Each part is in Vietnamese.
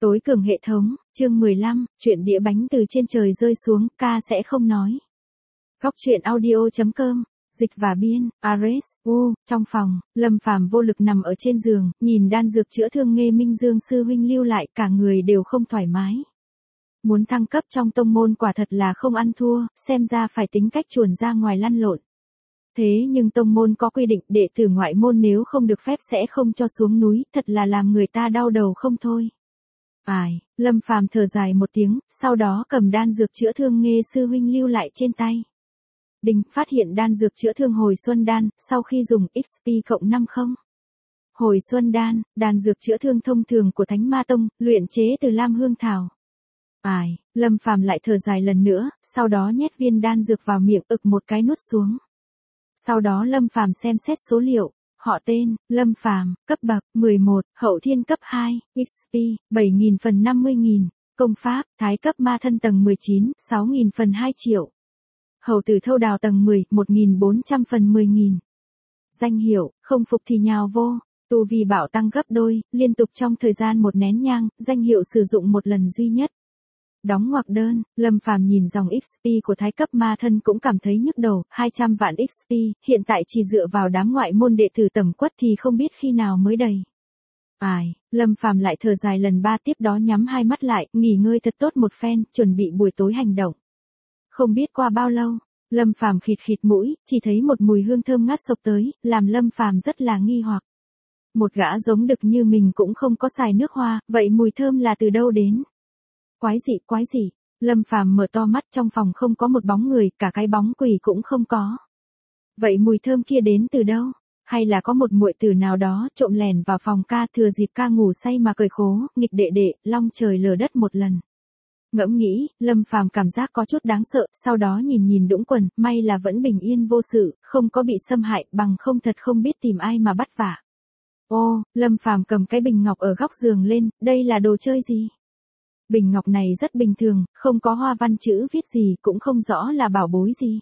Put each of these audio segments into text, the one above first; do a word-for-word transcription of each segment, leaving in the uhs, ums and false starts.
Tối cường hệ thống, chương mười lăm, chuyện đĩa bánh từ trên trời rơi xuống, ca sẽ không nói. Góc truyện audio chấm com, dịch và biên, Ares, U, trong phòng, Lâm Phàm vô lực nằm ở trên giường, nhìn đan dược chữa thương Nghê Minh Dương sư huynh lưu lại, cả người đều không thoải mái. Muốn thăng cấp trong tông môn quả thật là không ăn thua, xem ra phải tính cách chuồn ra ngoài lăn lộn. Thế nhưng tông môn có quy định đệ tử ngoại môn nếu không được phép sẽ không cho xuống núi, thật là làm người ta đau đầu không thôi. Ai, Lâm Phàm thở dài một tiếng, sau đó cầm đan dược chữa thương Nghê sư huynh lưu lại trên tay. Đinh, phát hiện đan dược chữa thương hồi xuân đan, sau khi dùng ích pê cộng năm mươi. Hồi xuân đan, đan dược chữa thương thông thường của Thánh Ma Tông, luyện chế từ lam hương thảo. Ai, Lâm Phàm lại thở dài lần nữa, sau đó nhét viên đan dược vào miệng ực một cái nuốt xuống. Sau đó Lâm Phàm xem xét số liệu. Họ tên, Lâm Phàm, cấp bậc, mười một, hậu thiên cấp hai, ích pê, bảy nghìn phần năm mươi nghìn, công pháp, thái cấp ma thân tầng mười chín, sáu nghìn phần hai triệu. Hầu tử thâu đào tầng mười, một nghìn bốn trăm phần mười nghìn. Danh hiệu, không phục thì nhào vô, tu vi bảo tăng gấp đôi, liên tục trong thời gian một nén nhang, danh hiệu sử dụng một lần duy nhất. Đóng ngoặc đơn, Lâm Phàm nhìn dòng ích pê của thái cấp ma thân cũng cảm thấy nhức đầu, hai trăm vạn ích pê, hiện tại chỉ dựa vào đám ngoại môn đệ tử tầm quất thì không biết khi nào mới đầy. Ai, Lâm Phàm lại thở dài lần ba tiếp đó nhắm hai mắt lại, nghỉ ngơi thật tốt một phen, chuẩn bị buổi tối hành động. Không biết qua bao lâu, Lâm Phàm khịt khịt mũi, chỉ thấy một mùi hương thơm ngát xộc tới, làm Lâm Phàm rất là nghi hoặc. Một gã giống đực như mình cũng không có xài nước hoa, vậy mùi thơm là từ đâu đến? Quái dị, quái dị, Lâm Phàm mở to mắt, trong phòng không có một bóng người, cả cái bóng quỷ cũng không có. Vậy mùi thơm kia đến từ đâu? Hay là có một muội tử nào đó trộm lẻn vào phòng ca thừa dịp ca ngủ say mà cởi khố, nghịch đệ đệ, long trời lở đất một lần. Ngẫm nghĩ, Lâm Phàm cảm giác có chút đáng sợ, sau đó nhìn nhìn đũng quần, may là vẫn bình yên vô sự, không có bị xâm hại, bằng không thật không biết tìm ai mà bắt vả. Ô, Lâm Phàm cầm cái bình ngọc ở góc giường lên, đây là đồ chơi gì? Bình ngọc này rất bình thường, không có hoa văn chữ viết gì, cũng không rõ là bảo bối gì.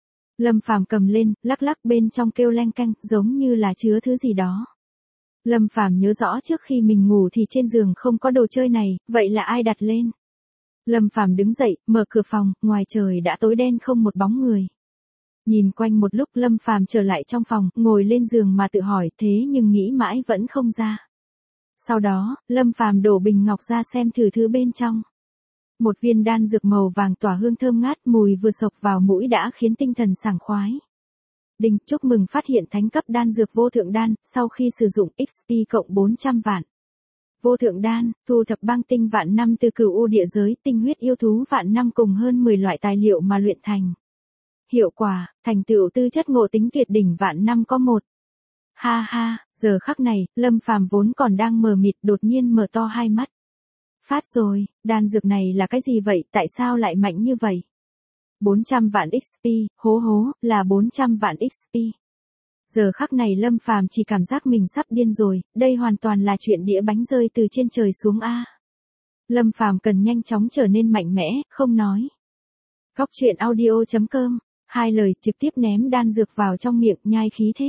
Lâm Phàm cầm lên, lắc lắc bên trong kêu leng keng, giống như là chứa thứ gì đó. Lâm Phàm nhớ rõ trước khi mình ngủ thì trên giường không có đồ chơi này, vậy là ai đặt lên? Lâm Phàm đứng dậy, mở cửa phòng, ngoài trời đã tối đen không một bóng người. Nhìn quanh một lúc Lâm Phàm trở lại trong phòng, ngồi lên giường mà tự hỏi, thế nhưng nghĩ mãi vẫn không ra. Sau đó, Lâm Phàm đổ bình ngọc ra xem thử thứ bên trong. Một viên đan dược màu vàng tỏa hương thơm ngát, mùi vừa sộc vào mũi đã khiến tinh thần sảng khoái. Đinh, chúc mừng phát hiện thánh cấp đan dược vô thượng đan, sau khi sử dụng ích pê cộng bốn trăm vạn. Vô thượng đan, thu thập băng tinh vạn năm từ cửu u địa giới, tinh huyết yêu thú vạn năm cùng hơn mười loại tài liệu mà luyện thành. Hiệu quả, thành tựu tư chất ngộ tính tuyệt đỉnh vạn năm có một. Ha ha, giờ khắc này, Lâm Phàm vốn còn đang mờ mịt đột nhiên mở to hai mắt. Phát rồi, đan dược này là cái gì vậy, tại sao lại mạnh như vậy? bốn trăm vạn ích pê, hố hố, là bốn trăm vạn ích pê. Giờ khắc này Lâm Phàm chỉ cảm giác mình sắp điên rồi, đây hoàn toàn là chuyện đĩa bánh rơi từ trên trời xuống a. Lâm Phàm cần nhanh chóng trở nên mạnh mẽ, không nói. Góc truyện audio chấm com, hai lời trực tiếp ném đan dược vào trong miệng, nhai khí thế.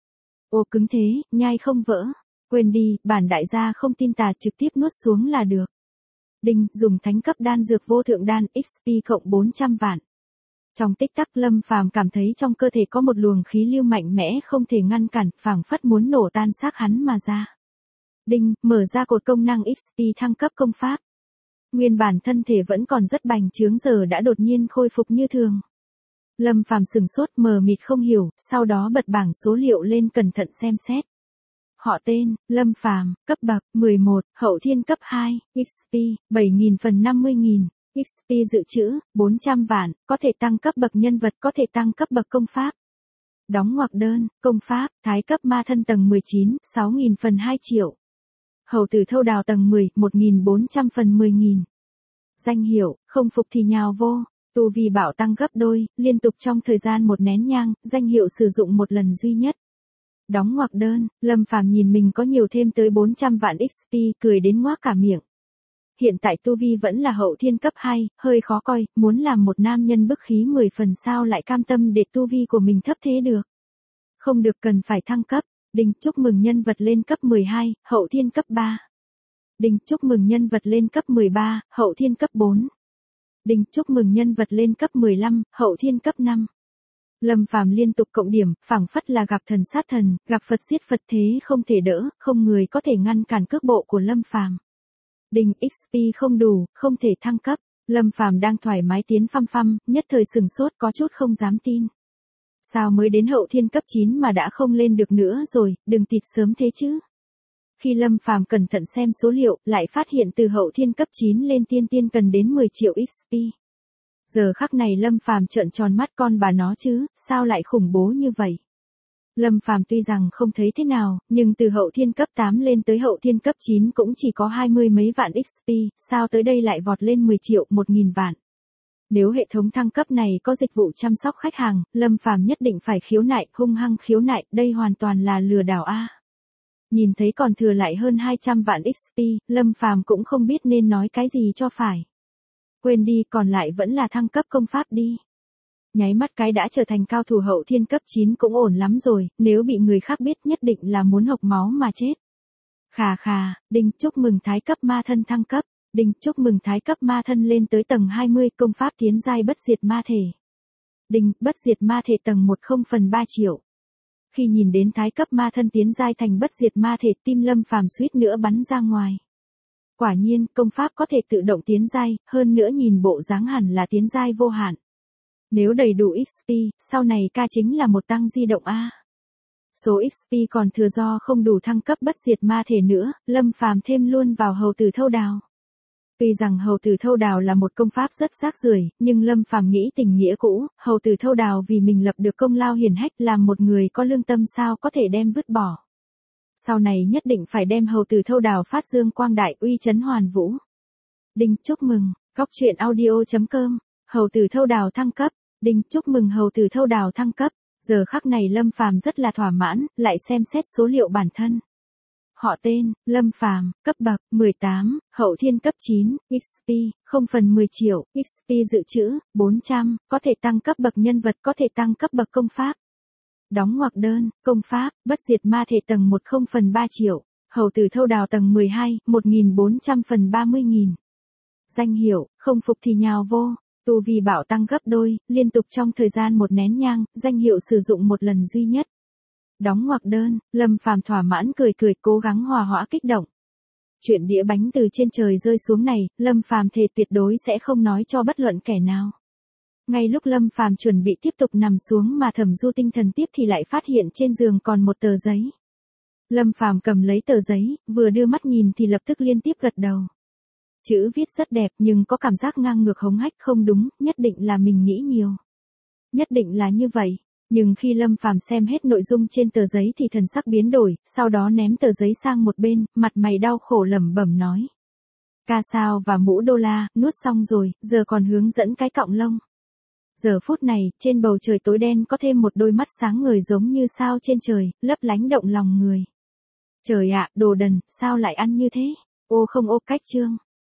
Ô cứng thế, nhai không vỡ. Quên đi, bản đại gia không tin tà, trực tiếp nuốt xuống là được. Đinh, dùng thánh cấp đan dược vô thượng đan, ích pê cộng bốn trăm vạn. Trong tích tắc Lâm Phàm cảm thấy trong cơ thể có một luồng khí lưu mạnh mẽ không thể ngăn cản, phảng phất muốn nổ tan xác hắn mà ra. Đinh, mở ra cột công năng ích pê thăng cấp công pháp. Nguyên bản thân thể vẫn còn rất bành trướng giờ đã đột nhiên khôi phục như thường. Lâm Phàm sừng sốt mờ mịt không hiểu, sau đó bật bảng số liệu lên cẩn thận xem xét. Họ tên, Lâm Phàm, cấp bậc, mười một, hậu thiên cấp hai, ích pê, bảy nghìn phần năm mươi nghìn, ích pê dự trữ, bốn trăm vạn, có thể tăng cấp bậc nhân vật, có thể tăng cấp bậc công pháp. Đóng ngoặc đơn, công pháp, thái cấp ma thân tầng mười chín, sáu nghìn phần hai triệu. Hầu tử thâu đào tầng mười, một nghìn bốn trăm phần mười nghìn. Danh hiệu, không phục thì nhào vô. Tu vi bảo tăng gấp đôi, liên tục trong thời gian một nén nhang, danh hiệu sử dụng một lần duy nhất. Đóng ngoặc đơn, Lâm Phàm nhìn mình có nhiều thêm tới bốn trăm vạn ích pê, cười đến ngoác cả miệng. Hiện tại tu vi vẫn là hậu thiên cấp hai, hơi khó coi, muốn làm một nam nhân bức khí mười phần sao lại cam tâm để tu vi của mình thấp thế được. Không được, cần phải thăng cấp. Đinh, chúc mừng nhân vật lên cấp mười hai, hậu thiên cấp ba. Đinh, chúc mừng nhân vật lên cấp mười ba, hậu thiên cấp bốn. Đinh, chúc mừng nhân vật lên cấp mười lăm, hậu thiên cấp năm. Lâm Phàm liên tục cộng điểm, phảng phất là gặp thần sát thần, gặp Phật giết Phật thế không thể đỡ, không người có thể ngăn cản cước bộ của Lâm Phàm. Đinh, ích pê không đủ, không thể thăng cấp. Lâm Phàm đang thoải mái tiến phăm phăm, nhất thời sừng sốt có chút không dám tin. Sao mới đến hậu thiên cấp chín mà đã không lên được nữa rồi, đừng tịt sớm thế chứ. Khi Lâm Phàm cẩn thận xem số liệu, lại phát hiện từ hậu thiên cấp chín lên tiên tiên cần đến mười triệu ích pê. Giờ khắc này Lâm Phàm trợn tròn mắt con bà nó chứ, sao lại khủng bố như vậy? Lâm Phàm tuy rằng không thấy thế nào, nhưng từ hậu thiên cấp tám lên tới hậu thiên cấp chín cũng chỉ có hai mươi mấy vạn ích pê, sao tới đây lại vọt lên mười triệu, một nghìn vạn. Nếu hệ thống thăng cấp này có dịch vụ chăm sóc khách hàng, Lâm Phàm nhất định phải khiếu nại, hung hăng khiếu nại, đây hoàn toàn là lừa đảo a. Nhìn thấy còn thừa lại hơn hai trăm vạn ích pê, Lâm Phàm cũng không biết nên nói cái gì cho phải. Quên đi, còn lại vẫn là thăng cấp công pháp đi. Nháy mắt cái đã trở thành cao thủ hậu thiên cấp chín cũng ổn lắm rồi, nếu bị người khác biết nhất định là muốn hộc máu mà chết. Khà khà, Đinh, chúc mừng thái cấp ma thân thăng cấp. Đinh, chúc mừng thái cấp ma thân lên tới tầng hai mươi, công pháp tiến giai bất diệt ma thể. Đinh, bất diệt ma thể tầng một không phần ba triệu. Khi nhìn đến thái cấp ma thân tiến giai thành bất diệt ma thể, tim Lâm Phàm suýt nữa bắn ra ngoài. Quả nhiên, công pháp có thể tự động tiến giai, hơn nữa nhìn bộ dáng hẳn là tiến giai vô hạn. Nếu đầy đủ ích pê, sau này ca chính là một tăng di động A. Số ích pê còn thừa do không đủ thăng cấp bất diệt ma thể nữa, Lâm Phàm thêm luôn vào hầu tử thâu đào. Tuy rằng hầu tử thâu đào là một công pháp rất rác rưởi, nhưng Lâm Phàm nghĩ tình nghĩa cũ, hầu tử thâu đào vì mình lập được công lao hiển hách, làm một người có lương tâm sao có thể đem vứt bỏ. Sau này nhất định phải đem hầu tử thâu đào phát dương quang đại, uy chấn hoàn vũ. Đinh, chúc mừng, góc truyện audio chấm com, hầu tử thâu đào thăng cấp. Đinh, chúc mừng hầu tử thâu đào thăng cấp. Giờ khắc này Lâm Phàm rất là thỏa mãn, lại xem xét số liệu bản thân. Họ tên, Lâm Phàm, cấp bậc, mười tám, hậu thiên cấp chín, ích pê, không phần mười triệu, ích pê dự trữ, bốn trăm, có thể tăng cấp bậc nhân vật, có thể tăng cấp bậc công pháp. Đóng ngoặc đơn, công pháp, bất diệt ma thể tầng một không phần ba triệu, hầu tử thâu đào tầng mười hai, một nghìn bốn trăm phần ba mươi nghìn. Danh hiệu, không phục thì nhào vô. Tu vi bảo tăng gấp đôi, liên tục trong thời gian một nén nhang, danh hiệu sử dụng một lần duy nhất. Đóng ngoặc đơn, Lâm Phàm thỏa mãn cười cười, cố gắng hòa hoãn kích động. Chuyện đĩa bánh từ trên trời rơi xuống này, Lâm Phàm thề tuyệt đối sẽ không nói cho bất luận kẻ nào. Ngay lúc Lâm Phàm chuẩn bị tiếp tục nằm xuống mà thẩm du tinh thần tiếp thì lại phát hiện trên giường còn một tờ giấy. Lâm Phàm cầm lấy tờ giấy, vừa đưa mắt nhìn thì lập tức liên tiếp gật đầu. Chữ viết rất đẹp nhưng có cảm giác ngang ngược hống hách, không đúng, nhất định là mình nghĩ nhiều. Nhất định là như vậy. Nhưng khi Lâm Phàm xem hết nội dung trên tờ giấy thì thần sắc biến đổi, sau đó ném tờ giấy sang một bên, mặt mày đau khổ lẩm bẩm nói. Ca sao và mũ đô la, nuốt xong rồi, giờ còn hướng dẫn cái cọng lông. Giờ phút này, trên bầu trời tối đen có thêm một đôi mắt sáng ngời giống như sao trên trời, lấp lánh động lòng người. Trời ạ, đồ đần, sao lại ăn như thế? Ô không ô cách chương.